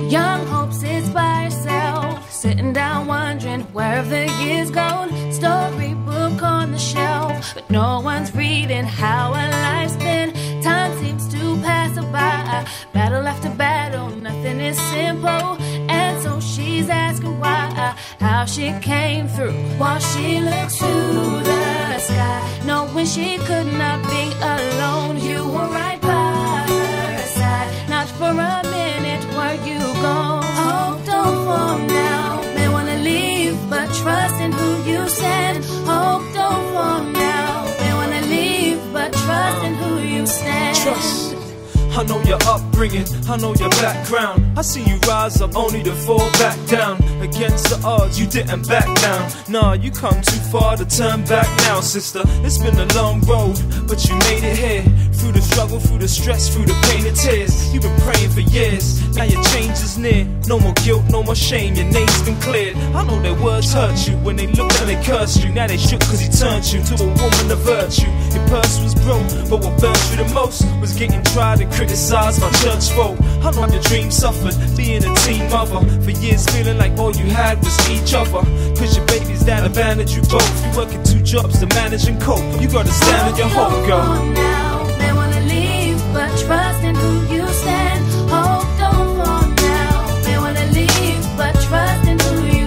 Young hope sits by herself, sitting down wondering where have the years gone. Storybook on the shelf, but no one's reading how her life's been. Time seems to pass her by, battle after battle, nothing is simple. And so she's asking why, how she came through, while she looks to the sky, knowing she could not be alone. You were right by her side, not for a minute were you gone. Hope don't form now, may wanna leave, but trust in who you send. Hope don't form now, may wanna leave, but trust in who you stand. Trust. I know your upbringing, I know your background. I see you rise up only to fall back down. Against the odds, you didn't back down. Nah, you come too far to turn back now, sister. It's been a long road, but you made it here. Through the struggle, through the stress, through the pain and tears. You've been praying for years, now your change is near. No more guilt, no more shame, your name's been cleared. I know their words hurt you when they looked and they cursed you. Now they shook cause he turned you to a woman of virtue. Your purse was broke, but what burnt you the most was getting tried and criticized by church folk. I know your dreams suffered, being a teen mother. For years feeling like all you had was each other. Cause your baby's dad abandoned you both. You working 2 jobs to manage and cope. You gotta stand on your hope, girl. Now, they wanna leave, but trust in who you stand. Hope don't fall now, they wanna leave, but trust in who you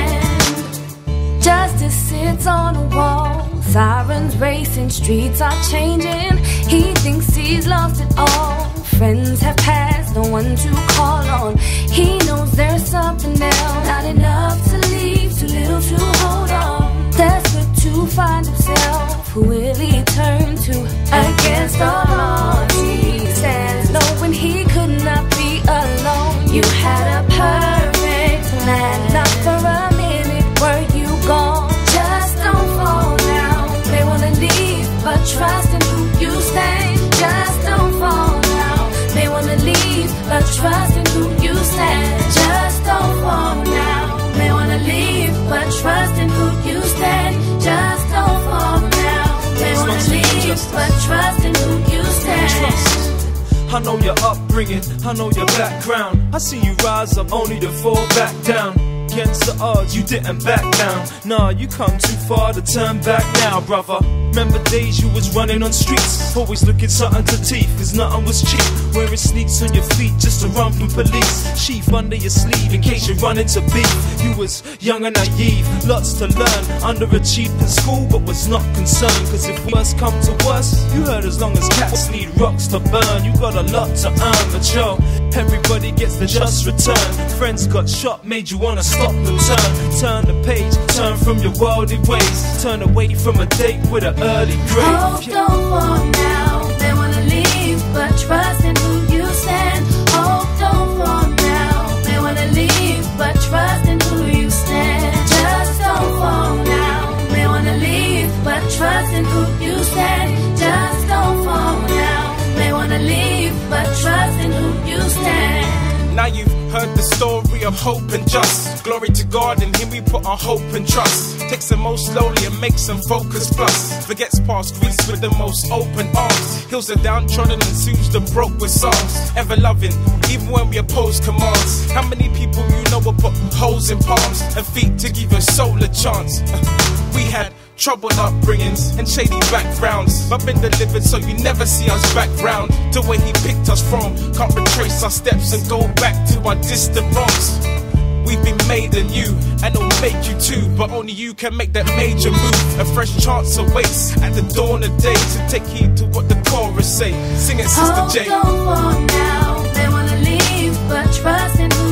stand. Justice sits on a wall, sirens racing, streets are changing. He thinks he's lost it all. Friends have passed, no one to call on. He knows there's something else, not enough to leave, too little to hold on. Desperate to find himself, who will he turn to? Against all odds he stands, knowing he could not be alone. You had a perfect plan, not for a minute were you gone. Just don't fall now, they wanna leave, but trust in who you stand. Just don't fall now, they wanna leave, but trust in who you stand. Just don't fall now, they wanna leave, but trust in who you stand. Just don't fall now, they wanna leave, but trust in who you stand. Trust. I know your upbringing, I know your background. I see you rise up only to fall back down. Against the odds, you didn't back down. Nah, you come too far to turn back now, brother. Remember days you was running on streets, always looking something to teeth, cause nothing was cheap. Wearing sneaks on your feet just to run from police. Sheath under your sleeve in case you run into beef. You was young and naive, lots to learn. Underachieved in school but was not concerned, cause if worse come to worse, you heard as long as cats need rocks to burn. You got a lot to earn, but yo, everybody gets the just return. Friends got shot, made you wanna stop and turn the page, turn from your worldly ways, turn away from a date with an early grave. Hope don't fall now, they wanna leave, but trust in who you stand. Hope don't fall now, they wanna leave, but trust in who you stand. Just don't fall now, they wanna leave, but trust in who you stand. Just don't fall now, they wanna leave, but trust in who you stand. Now you've heard the story of hope and just. Glory to God, in Him we put our hope and trust. Takes them most slowly and makes them focus plus. Forgets past greets with the most open arms. Heals the downtrodden and soothes the broke with songs. Ever loving, even when we oppose commands. How many people you know will put holes in palms and feet to give your soul a chance? We had troubled upbringings and shady backgrounds, but been delivered so you never see us back round to where He picked us from. Can't retrace our steps and go back to our distant wrongs. We've been made anew, and it'll make you too, but only you can make that major move. A fresh chance awaits at the dawn of day, so take heed to what the chorus say. Sing it, Sister J. Hope don't fall now, they wanna leave, but trust in who